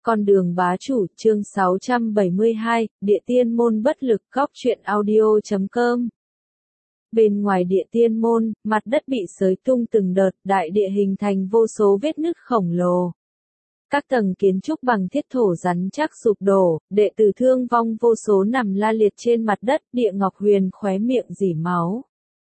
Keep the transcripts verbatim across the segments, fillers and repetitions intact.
Con đường bá chủ, chương sáu trăm bảy mươi hai, Địa Tiên Môn bất lực. Góc truyện audio chấm com. Bên ngoài Địa Tiên Môn, mặt đất bị xới tung từng đợt, đại địa hình thành vô số vết nứt khổng lồ. Các tầng kiến trúc bằng thiết thổ rắn chắc sụp đổ, đệ tử thương vong vô số nằm la liệt trên mặt đất. Địa Ngọc Huyền khóe miệng rỉ máu.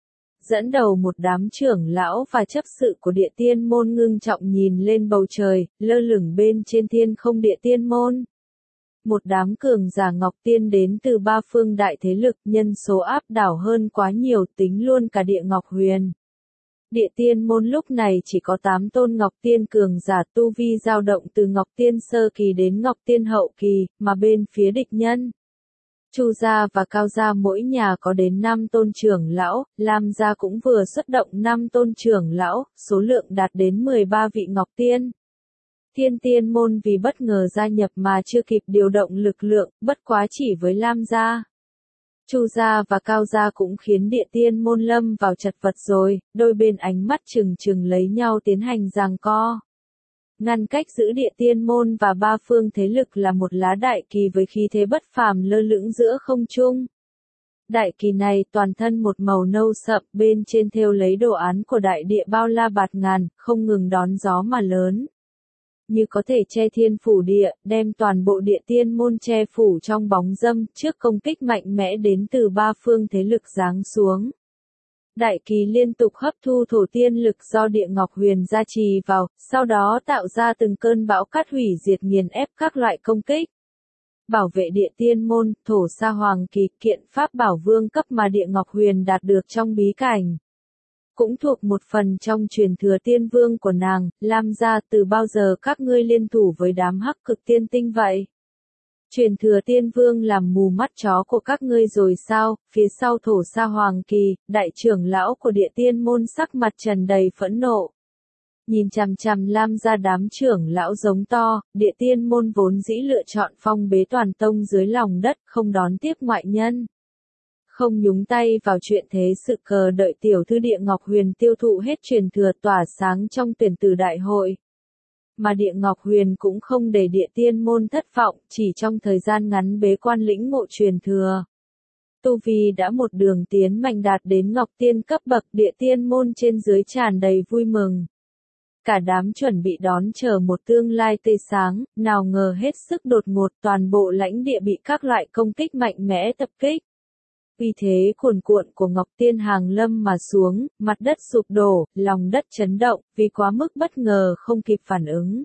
Dẫn đầu một đám trưởng lão và chấp sự của Địa Tiên Môn ngưng trọng nhìn lên bầu trời, lơ lửng bên trên thiên không Địa Tiên Môn. Một đám cường giả Ngọc Tiên đến từ ba phương đại thế lực, nhân số áp đảo hơn quá nhiều, tính luôn cả Địa Ngọc Huyền. Địa Tiên Môn lúc này chỉ có tám tôn Ngọc Tiên cường giả, tu vi dao động từ Ngọc Tiên sơ kỳ đến Ngọc Tiên hậu kỳ, mà bên phía địch nhân, Chu gia và Cao gia mỗi nhà có đến năm tôn trưởng lão, Lam gia cũng vừa xuất động năm tôn trưởng lão, số lượng đạt đến mười ba vị Ngọc Tiên. Thiên Tiên Môn vì bất ngờ gia nhập mà chưa kịp điều động lực lượng, bất quá chỉ với Lam gia, Chu gia và Cao gia cũng khiến Địa Tiên Môn lâm vào chật vật rồi, đôi bên ánh mắt trừng trừng lấy nhau tiến hành giằng co. Ngăn cách giữ Địa Tiên Môn và ba phương thế lực là một lá đại kỳ với khí thế bất phàm lơ lửng giữa không trung. Đại kỳ này toàn thân một màu nâu sậm, bên trên thêu lấy đồ án của đại địa bao la bạt ngàn, không ngừng đón gió mà lớn. Như có thể che thiên phủ địa, đem toàn bộ Địa Tiên Môn che phủ trong bóng râm, trước công kích mạnh mẽ đến từ ba phương thế lực giáng xuống. Đại kỳ liên tục hấp thu thổ tiên lực do Địa Ngọc Huyền gia trì vào, sau đó tạo ra từng cơn bão cát hủy diệt nghiền ép các loại công kích. Bảo vệ Địa Tiên Môn, thổ sa hoàng kỳ, kiện pháp bảo vương cấp mà Địa Ngọc Huyền đạt được trong bí cảnh. Cũng thuộc một phần trong truyền thừa tiên vương của nàng, Lam gia. Từ bao giờ các ngươi liên thủ với đám hắc cực tiên tinh vậy? Truyền thừa tiên vương làm mù mắt chó của các ngươi rồi sao? Phía sau thổ sa hoàng kỳ, đại trưởng lão của Địa Tiên Môn sắc mặt tràn đầy phẫn nộ. Nhìn chằm chằm Lam gia, đám trưởng lão giống to, Địa Tiên Môn vốn dĩ lựa chọn phong bế toàn tông dưới lòng đất, không đón tiếp ngoại nhân, không nhúng tay vào chuyện thế sự, cờ đợi tiểu thư Địa Ngọc Huyền tiêu thụ hết truyền thừa tỏa sáng trong tuyển tử đại hội. Mà Địa Ngọc Huyền cũng không để Địa Tiên Môn thất vọng, chỉ trong thời gian ngắn bế quan lĩnh ngộ truyền thừa. Tu vi đã một đường tiến mạnh đạt đến Ngọc Tiên cấp bậc, Địa Tiên Môn trên dưới tràn đầy vui mừng. Cả đám chuẩn bị đón chờ một tương lai tươi sáng, nào ngờ hết sức đột ngột, toàn bộ lãnh địa bị các loại công kích mạnh mẽ tập kích. Uy thế cuồn cuộn của Ngọc Tiên hàng lâm mà xuống, mặt đất sụp đổ, lòng đất chấn động, vì quá mức bất ngờ không kịp phản ứng.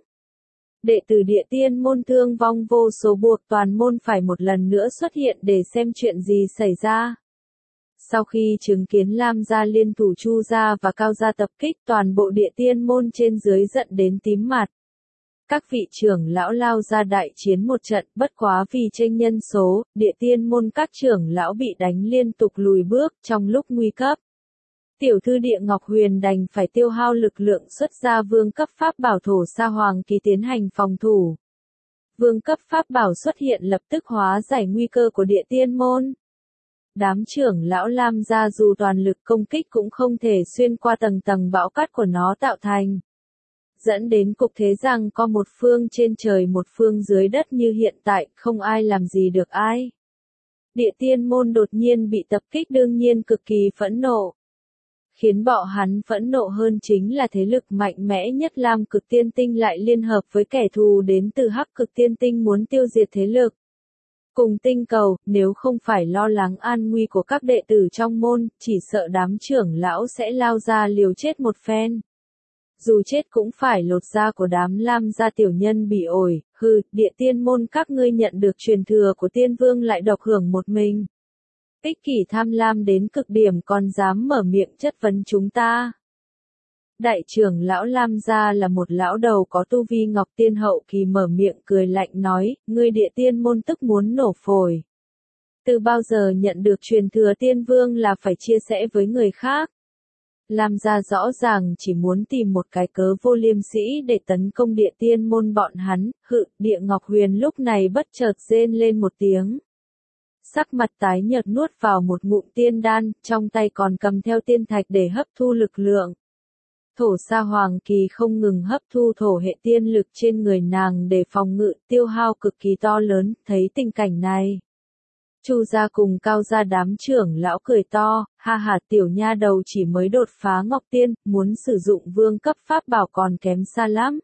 Đệ tử Địa Tiên Môn thương vong vô số, buộc toàn môn phải một lần nữa xuất hiện để xem chuyện gì xảy ra. Sau khi chứng kiến Lam gia liên thủ Chu gia và Cao gia tập kích, toàn bộ Địa Tiên Môn trên dưới giận đến tím mặt. Các vị trưởng lão lao ra đại chiến một trận, bất quá vì chênh nhân số, Địa Tiên Môn các trưởng lão bị đánh liên tục lùi bước. Trong lúc nguy cấp, tiểu thư Địa Ngọc Huyền đành phải tiêu hao lực lượng xuất ra vương cấp pháp bảo thổ sa hoàng kỳ tiến hành phòng thủ. Vương cấp pháp bảo xuất hiện lập tức hóa giải nguy cơ của Địa Tiên Môn. Đám trưởng lão Lam gia dù toàn lực công kích cũng không thể xuyên qua tầng tầng bão cát của nó tạo thành, dẫn đến cục thế rằng có một phương trên trời một phương dưới đất như hiện tại, không ai làm gì được ai. Địa Tiên Môn đột nhiên bị tập kích đương nhiên cực kỳ phẫn nộ. Khiến bọn hắn phẫn nộ hơn chính là thế lực mạnh mẽ nhất Lam Cực Tiên Tinh lại liên hợp với kẻ thù đến từ Hắc Cực Tiên Tinh muốn tiêu diệt thế lực cùng tinh cầu. Nếu không phải lo lắng an nguy của các đệ tử trong môn, chỉ sợ đám trưởng lão sẽ lao ra liều chết một phen. Dù chết cũng phải lột da của đám Lam gia tiểu nhân bỉ ổi. Hừ, Địa Tiên Môn các ngươi nhận được truyền thừa của tiên vương lại độc hưởng một mình. Ích kỷ tham lam đến cực điểm, còn dám mở miệng chất vấn chúng ta. Đại trưởng lão Lam gia là một lão đầu có tu vi Ngọc Tiên hậu kỳ mở miệng cười lạnh nói, ngươi Địa Tiên Môn tức muốn nổ phổi. Từ bao giờ nhận được truyền thừa tiên vương là phải chia sẻ với người khác? Lam gia rõ ràng chỉ muốn tìm một cái cớ vô liêm sĩ để tấn công Địa Tiên Môn bọn hắn. Hự, Địa Ngọc Huyền lúc này bất chợt rên lên một tiếng. Sắc mặt tái nhợt nuốt vào một ngụm tiên đan, trong tay còn cầm theo tiên thạch để hấp thu lực lượng. Thổ Sa Hoàng Kỳ không ngừng hấp thu thổ hệ tiên lực trên người nàng để phòng ngự, tiêu hao cực kỳ to lớn, thấy tình cảnh này. Chu gia cùng Cao gia đám trưởng lão cười to, ha ha, tiểu nha đầu chỉ mới đột phá Ngọc Tiên, muốn sử dụng vương cấp pháp bảo còn kém xa lắm.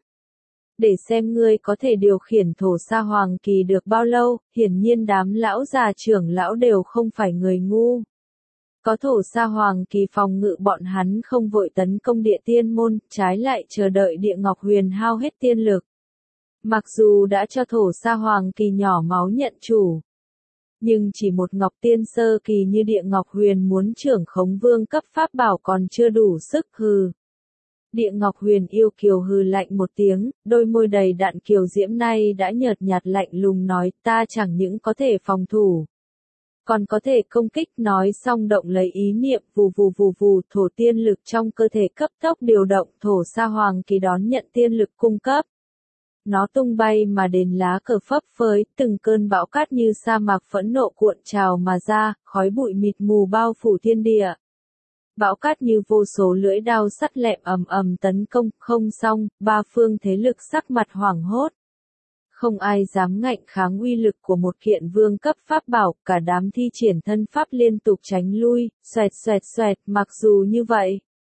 Để xem ngươi có thể điều khiển Thổ Sa Hoàng Kỳ được bao lâu, hiển nhiên đám lão già trưởng lão đều không phải người ngu. Có Thổ Sa Hoàng Kỳ phòng ngự bọn hắn không vội tấn công địa tiên môn, trái lại chờ đợi địa ngọc huyền hao hết tiên lực. Mặc dù đã cho Thổ Sa Hoàng Kỳ nhỏ máu nhận chủ, nhưng chỉ một ngọc tiên sơ kỳ như địa ngọc huyền muốn trưởng khống vương cấp pháp bảo còn chưa đủ sức hừ. Địa ngọc huyền yêu kiều hừ lạnh một tiếng, đôi môi đầy đặn kiều diễm nay đã nhợt nhạt lạnh lùng nói ta chẳng những có thể phòng thủ, còn có thể công kích. Nói xong động lấy ý niệm vù vù vù vù, thổ tiên lực trong cơ thể cấp tốc điều động. Thổ Sa Hoàng Kỳ đón nhận tiên lực cung cấp. Nó tung bay mà đến lá cờ phấp phới, từng cơn bão cát như sa mạc phẫn nộ cuộn trào mà ra, khói bụi mịt mù bao phủ thiên địa. Bão cát như vô số lưỡi đao sắt lẹm ầm ầm tấn công, không xong, ba phương thế lực sắc mặt hoảng hốt. Không ai dám ngạnh kháng uy lực của một kiện vương cấp pháp bảo, cả đám thi triển thân pháp liên tục tránh lui, xoẹt xoẹt xoẹt, mặc dù như vậy.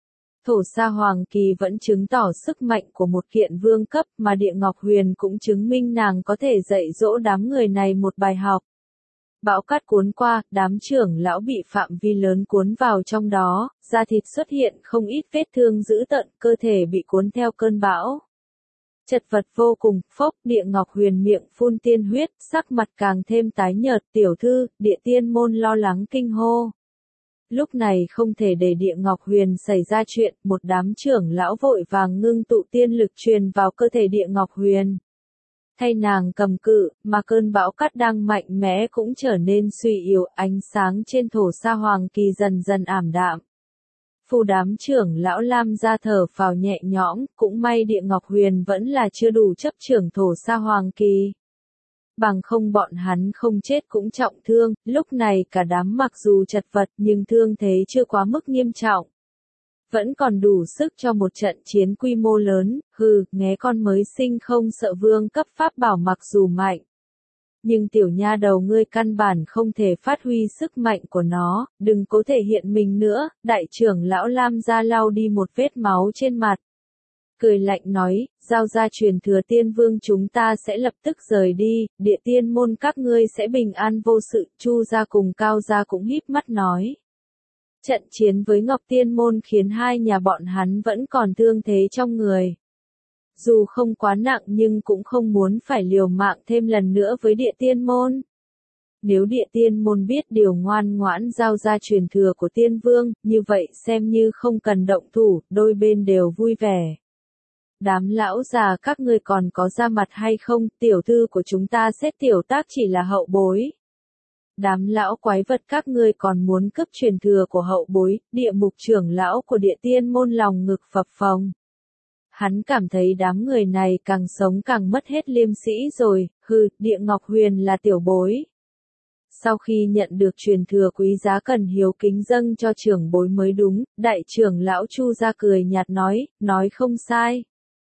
Thổ Sa Hoàng Kỳ vẫn chứng tỏ sức mạnh của một kiện vương cấp mà Địa Ngọc Huyền cũng chứng minh nàng có thể dạy dỗ đám người này một bài học. Bão cát cuốn qua, đám trưởng lão bị phạm vi lớn cuốn vào trong đó, da thịt xuất hiện không ít vết thương dữ tợn, cơ thể bị cuốn theo cơn bão. Chật vật vô cùng, phốc, Địa Ngọc Huyền miệng phun tiên huyết, sắc mặt càng thêm tái nhợt. Tiểu thư, Địa Tiên môn lo lắng kinh hô. Lúc này không thể để Địa Ngọc Huyền xảy ra chuyện, một đám trưởng lão vội vàng ngưng tụ tiên lực truyền vào cơ thể Địa Ngọc Huyền. Thay nàng cầm cự, mà cơn bão cát đang mạnh mẽ cũng trở nên suy yếu, ánh sáng trên Thổ Sa Hoàng Kỳ dần dần ảm đạm. Phu đám trưởng lão Lam ra thở phào nhẹ nhõm, cũng may Địa Ngọc Huyền vẫn là chưa đủ chấp trưởng Thổ Sa Hoàng Kỳ. Bằng không bọn hắn không chết cũng trọng thương, lúc này cả đám mặc dù chật vật nhưng thương thế chưa quá mức nghiêm trọng. Vẫn còn đủ sức cho một trận chiến quy mô lớn, hừ, nghé con mới sinh không sợ vương cấp pháp bảo mặc dù mạnh. Nhưng tiểu nha đầu ngươi căn bản không thể phát huy sức mạnh của nó, đừng cố thể hiện mình nữa. Đại trưởng lão Lam ra lau đi một vết máu trên mặt. Cười lạnh nói, giao ra truyền thừa tiên vương chúng ta sẽ lập tức rời đi, Địa Tiên môn các ngươi sẽ bình an vô sự. Chu gia cùng Cao gia cũng híp mắt nói. Trận chiến với Ngọc Tiên môn khiến hai nhà bọn hắn vẫn còn thương thế trong người. Dù không quá nặng nhưng cũng không muốn phải liều mạng thêm lần nữa với Địa Tiên môn. Nếu Địa Tiên môn biết điều ngoan ngoãn giao ra truyền thừa của tiên vương, như vậy xem như không cần động thủ, đôi bên đều vui vẻ. Đám lão già các ngươi còn có ra mặt hay không, tiểu thư của chúng ta xét tiểu tác chỉ là hậu bối. Đám lão quái vật các ngươi còn muốn cướp truyền thừa của hậu bối, Địa mục trưởng lão của Địa Tiên môn lòng ngực phập phồng. Hắn cảm thấy đám người này càng sống càng mất hết liêm sĩ rồi, hừ, Địa Ngọc Huyền là tiểu bối. Sau khi nhận được truyền thừa quý giá cần hiếu kính dâng cho trưởng bối mới đúng, đại trưởng lão Chu gia cười nhạt nói, nói không sai.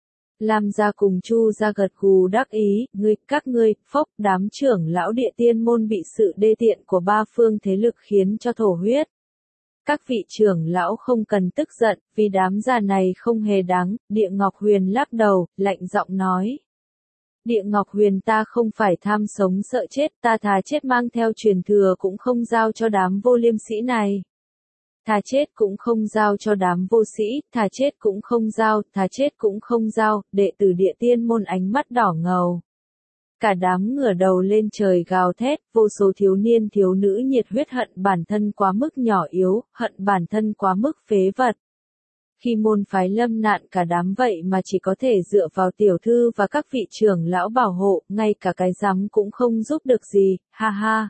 Lam gia cùng Chu gia gật gù đắc ý, ngươi, các ngươi, phốc, đám trưởng lão Địa Tiên môn bị sự đê tiện của ba phương thế lực khiến cho thổ huyết. Các vị trưởng lão không cần tức giận, vì đám già này không hề đáng. Địa Ngọc Huyền lắc đầu, lạnh giọng nói. Địa Ngọc Huyền ta không phải tham sống sợ chết, ta thà chết mang theo truyền thừa cũng không giao cho đám vô liêm sĩ này. Thà chết cũng không giao cho đám vô sĩ, thà chết cũng không giao, thà chết cũng không giao. Đệ tử Địa Tiên môn ánh mắt đỏ ngầu. Cả đám ngửa đầu lên trời gào thét, vô số thiếu niên thiếu nữ nhiệt huyết hận bản thân quá mức nhỏ yếu, hận bản thân quá mức phế vật. Khi môn phái lâm nạn cả đám vậy mà chỉ có thể dựa vào tiểu thư và các vị trưởng lão bảo hộ, ngay cả cái rắm cũng không giúp được gì, ha ha.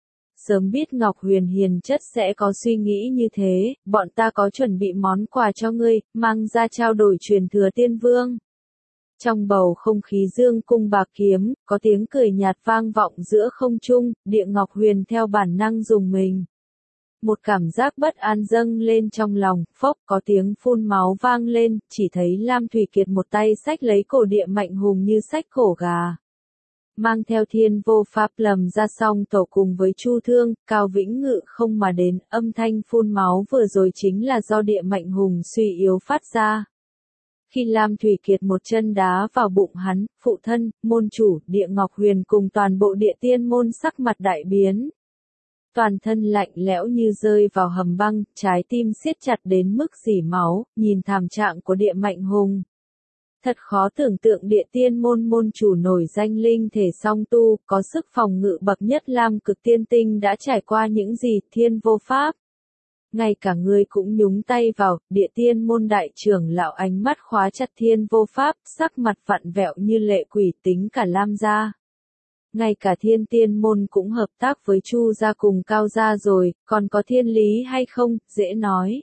Sớm biết Ngọc Huyền hiền chất sẽ có suy nghĩ như thế, bọn ta có chuẩn bị món quà cho ngươi, mang ra trao đổi truyền thừa tiên vương. Trong bầu không khí dương cung bạc kiếm, có tiếng cười nhạt vang vọng giữa không trung, Địa Ngọc Huyền theo bản năng dùng mình. Một cảm giác bất an dâng lên trong lòng, phốc có tiếng phun máu vang lên, chỉ thấy Lam Thủy Kiệt một tay xách lấy cổ Địa Mạnh Hùng như xách cổ gà. Mang theo Thiên Vô Pháp lầm ra xong tổ cùng với Chu Thương, Cao Vĩnh Ngự không mà đến, âm thanh phun máu vừa rồi chính là do Địa Mạnh Hùng suy yếu phát ra. Khi Lam Thủy Kiệt một chân đá vào bụng hắn, phụ thân, môn chủ, Địa Ngọc Huyền cùng toàn bộ Địa Tiên môn sắc mặt đại biến. Toàn thân lạnh lẽo như rơi vào hầm băng, trái tim siết chặt đến mức rỉ máu, nhìn thảm trạng của Địa Mạnh Hùng. Thật khó tưởng tượng Địa Tiên môn môn chủ nổi danh linh thể song tu, có sức phòng ngự bậc nhất Lam Cực Tiên Tinh đã trải qua những gì, Thiên Vô Pháp. Ngay cả ngươi cũng nhúng tay vào, Địa Tiên môn đại trưởng lão ánh mắt khóa chặt Thiên Vô Pháp, sắc mặt vặn vẹo như lệ quỷ, tính cả Lam gia. Ngay cả Thiên Tiên môn cũng hợp tác với Chu gia cùng Cao gia rồi, còn có thiên lý hay không, dễ nói.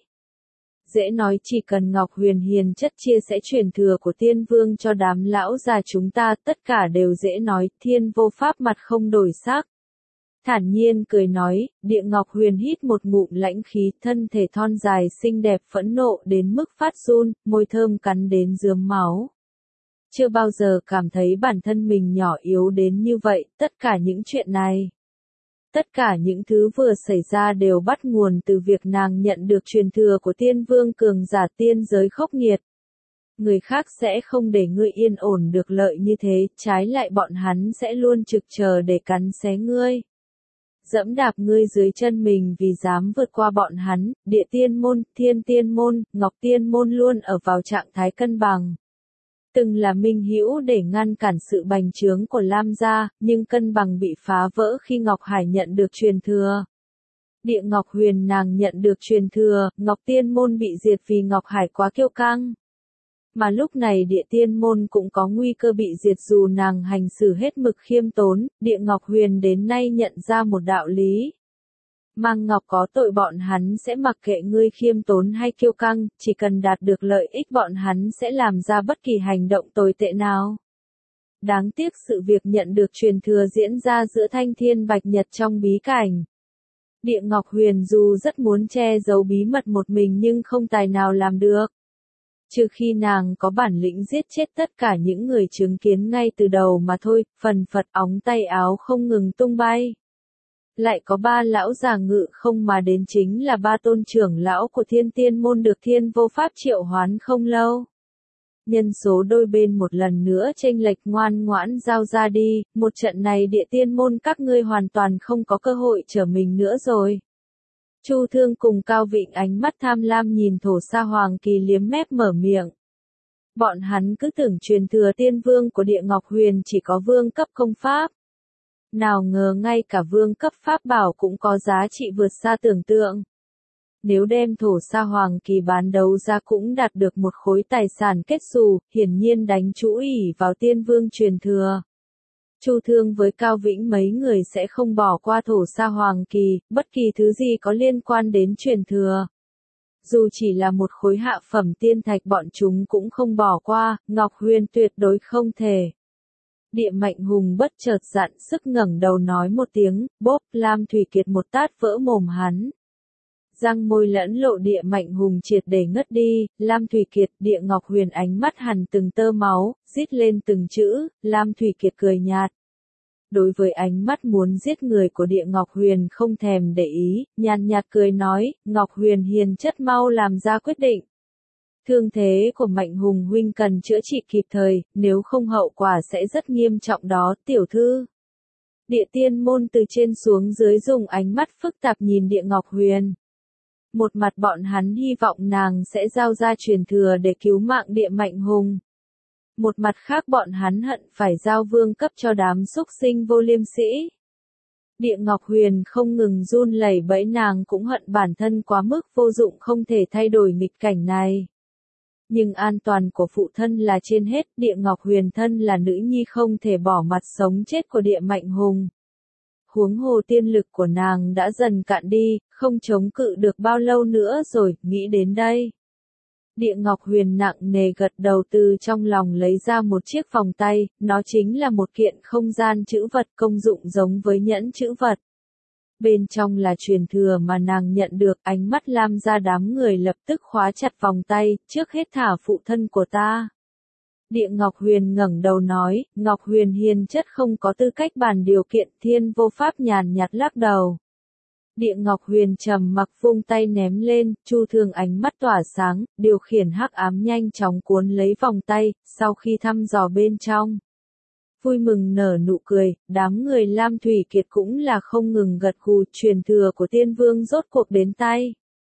Dễ nói chỉ cần Ngọc Huyền hiền chất chia sẻ truyền thừa của Tiên Vương cho đám lão già chúng ta, tất cả đều dễ nói. Thiên Vô Pháp mặt không đổi sắc. Thản nhiên cười nói, Địa Ngọc Huyền hít một ngụm lãnh khí, thân thể thon dài xinh đẹp phẫn nộ đến mức phát run, môi thơm cắn đến rướm máu. Chưa bao giờ cảm thấy bản thân mình nhỏ yếu đến như vậy, tất cả những chuyện này. Tất cả những thứ vừa xảy ra đều bắt nguồn từ việc nàng nhận được truyền thừa của Tiên Vương cường giả tiên giới khốc nghiệt. Người khác sẽ không để ngươi yên ổn được lợi như thế, trái lại bọn hắn sẽ luôn trực chờ để cắn xé ngươi. Dẫm đạp ngươi dưới chân mình vì dám vượt qua bọn hắn, Địa Tiên môn, Thiên Tiên môn, Ngọc Tiên môn luôn ở vào trạng thái cân bằng. Từng là minh hữu để ngăn cản sự bành trướng của Lam gia, nhưng cân bằng bị phá vỡ khi Ngọc Hải nhận được truyền thừa. Địa Ngọc Huyền nàng nhận được truyền thừa, Ngọc Tiên môn bị diệt vì Ngọc Hải quá kiêu căng. Mà lúc này Địa Tiên môn cũng có nguy cơ bị diệt dù nàng hành xử hết mực khiêm tốn, Địa Ngọc Huyền đến nay nhận ra một đạo lý. Mang Ngọc có tội bọn hắn sẽ mặc kệ ngươi khiêm tốn hay kiêu căng, chỉ cần đạt được lợi ích bọn hắn sẽ làm ra bất kỳ hành động tồi tệ nào. Đáng tiếc sự việc nhận được truyền thừa diễn ra giữa Thanh Thiên Bạch Nhật trong bí cảnh. Địa Ngọc Huyền dù rất muốn che giấu bí mật một mình nhưng không tài nào làm được. Trừ khi nàng có bản lĩnh giết chết tất cả những người chứng kiến ngay từ đầu mà thôi, phần phật óng tay áo không ngừng tung bay. Lại có ba lão già ngự không mà đến chính là ba tôn trưởng lão của Thiên Tiên môn được Thiên Vô Pháp triệu hoán không lâu. Nhân số đôi bên một lần nữa chênh lệch, ngoan ngoãn giao ra đi, một trận này Địa Tiên môn các ngươi hoàn toàn không có cơ hội trở mình nữa rồi. Chu Thương cùng Cao Vịnh ánh mắt tham lam nhìn Thổ Sa Hoàng Kỳ liếm mép mở miệng. Bọn hắn cứ tưởng truyền thừa Tiên Vương của Địa Ngọc Huyền chỉ có vương cấp công pháp. Nào ngờ ngay cả vương cấp pháp bảo cũng có giá trị vượt xa tưởng tượng. Nếu đem Thổ Sa Hoàng Kỳ bán đấu ra cũng đạt được một khối tài sản kết xù, hiển nhiên đánh chú ỷ vào Tiên Vương truyền thừa. Chu Thương với Cao Vĩnh mấy người sẽ không bỏ qua Thổ Sa Hoàng Kỳ, bất kỳ thứ gì có liên quan đến truyền thừa. Dù chỉ là một khối hạ phẩm tiên thạch bọn chúng cũng không bỏ qua, Ngọc Huyền tuyệt đối không thể. Địa Mạnh Hùng bất chợt dặn sức ngẩng đầu nói một tiếng, bốp, Lam Thủy Kiệt một tát vỡ mồm hắn. Răng môi lẫn lộ Địa Mạnh Hùng triệt để ngất đi, Lam Thủy Kiệt, Địa Ngọc Huyền ánh mắt hằn từng tơ máu, rít lên từng chữ, Lam Thủy Kiệt cười nhạt. Đối với ánh mắt muốn giết người của Địa Ngọc Huyền không thèm để ý, nhàn nhạt cười nói, Ngọc Huyền hiền chất mau làm ra quyết định. Thương thế của Mạnh Hùng huynh cần chữa trị kịp thời, nếu không hậu quả sẽ rất nghiêm trọng đó, tiểu thư. Địa Tiên môn từ trên xuống dưới dùng ánh mắt phức tạp nhìn Địa Ngọc Huyền. Một mặt bọn hắn hy vọng nàng sẽ giao ra truyền thừa để cứu mạng Địa Mạnh Hùng. Một mặt khác bọn hắn hận phải giao vương cấp cho đám xúc sinh vô liêm sĩ. Địa Ngọc Huyền không ngừng run lẩy bẩy, nàng cũng hận bản thân quá mức vô dụng không thể thay đổi nghịch cảnh này. Nhưng an toàn của phụ thân là trên hết, Địa Ngọc Huyền thân là nữ nhi không thể bỏ mặt sống chết của Địa Mạnh Hùng. Huống hồ tiên lực của nàng đã dần cạn đi, không chống cự được bao lâu nữa rồi, nghĩ đến đây. Địa Ngọc Huyền nặng nề gật đầu, từ trong lòng lấy ra một chiếc vòng tay, nó chính là một kiện không gian trữ vật công dụng giống với nhẫn trữ vật. Bên trong là truyền thừa mà nàng nhận được, ánh mắt Lam gia đám người lập tức khóa chặt vòng tay, trước hết thả phụ thân của ta. Địa Ngọc Huyền ngẩng đầu nói, Ngọc Huyền hiền chất không có tư cách bàn điều kiện. Thiên Vô Pháp nhàn nhạt lắc đầu. Địa Ngọc Huyền trầm mặc vung tay ném lên, Chu Thương ánh mắt tỏa sáng, điều khiển hắc ám nhanh chóng cuốn lấy vòng tay, sau khi thăm dò bên trong. Vui mừng nở nụ cười, đám người Lam Thủy Kiệt cũng là không ngừng gật gù, truyền thừa của Tiên Vương rốt cuộc đến tay.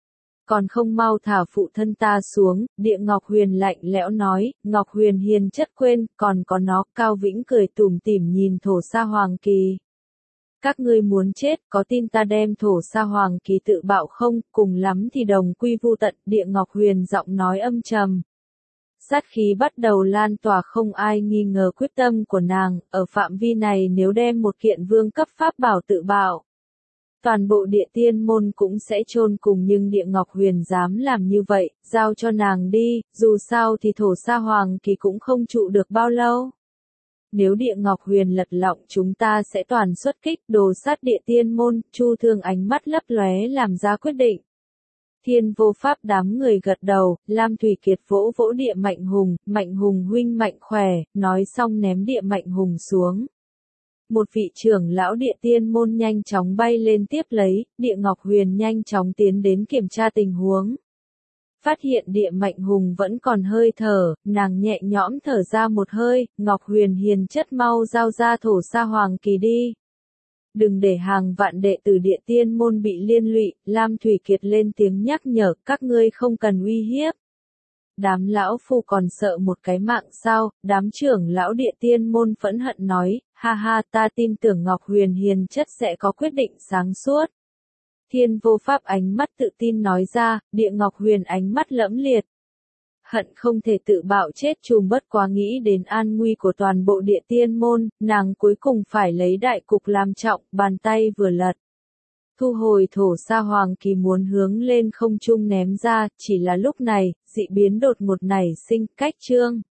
Còn không mau thả phụ thân ta xuống, Địa Ngọc Huyền lạnh lẽo nói, Ngọc Huyền hiền chất quên, còn có nó. Cao Vĩnh cười tủm tỉm nhìn Thổ Sa Hoàng Kỳ. Các ngươi muốn chết, có tin ta đem Thổ Sa Hoàng Kỳ tự bạo không, cùng lắm thì đồng quy vu tận. Địa Ngọc Huyền giọng nói âm trầm. Sát khí bắt đầu lan tỏa, không ai nghi ngờ quyết tâm của nàng, ở phạm vi này nếu đem một kiện vương cấp pháp bảo tự bạo. Toàn bộ địa tiên môn cũng sẽ chôn cùng, nhưng Địa Ngọc Huyền dám làm như vậy, giao cho nàng đi, dù sao thì Thổ Sa Hoàng Kỳ cũng không trụ được bao lâu. Nếu Địa Ngọc Huyền lật lọng chúng ta sẽ toàn xuất kích, đồ sát địa tiên môn. Chu Thương ánh mắt lấp lóe làm ra quyết định. Thiên Vô Pháp đám người gật đầu, Lam Thủy Kiệt vỗ vỗ Địa Mạnh Hùng, Mạnh Hùng huynh mạnh khỏe, nói xong ném Địa Mạnh Hùng xuống. Một vị trưởng lão địa tiên môn nhanh chóng bay lên tiếp lấy, Địa Ngọc Huyền nhanh chóng tiến đến kiểm tra tình huống. Phát hiện Địa Mạnh Hùng vẫn còn hơi thở, nàng nhẹ nhõm thở ra một hơi, Ngọc Huyền hiền chất mau giao ra Thổ Sa Hoàng Kỳ đi. Đừng để hàng vạn đệ tử địa tiên môn bị liên lụy. Lam Thủy Kiệt lên tiếng nhắc nhở, các ngươi không cần uy hiếp. Đám lão phu còn sợ một cái mạng sao? Đám trưởng lão địa tiên môn phẫn hận nói, ha ha, ta tin tưởng Ngọc Huyền hiền chất sẽ có quyết định sáng suốt. Thiên Vô Pháp ánh mắt tự tin nói ra, Địa Ngọc Huyền ánh mắt lẫm liệt. Hận không thể tự bạo chết chùm, bất quá nghĩ đến an nguy của toàn bộ địa tiên môn, nàng cuối cùng phải lấy đại cục làm trọng, bàn tay vừa lật. Thu hồi Thổ Sa Hoàng Kỳ muốn hướng lên không trung ném ra, chỉ là lúc này, dị biến đột ngột nảy sinh, cách chương.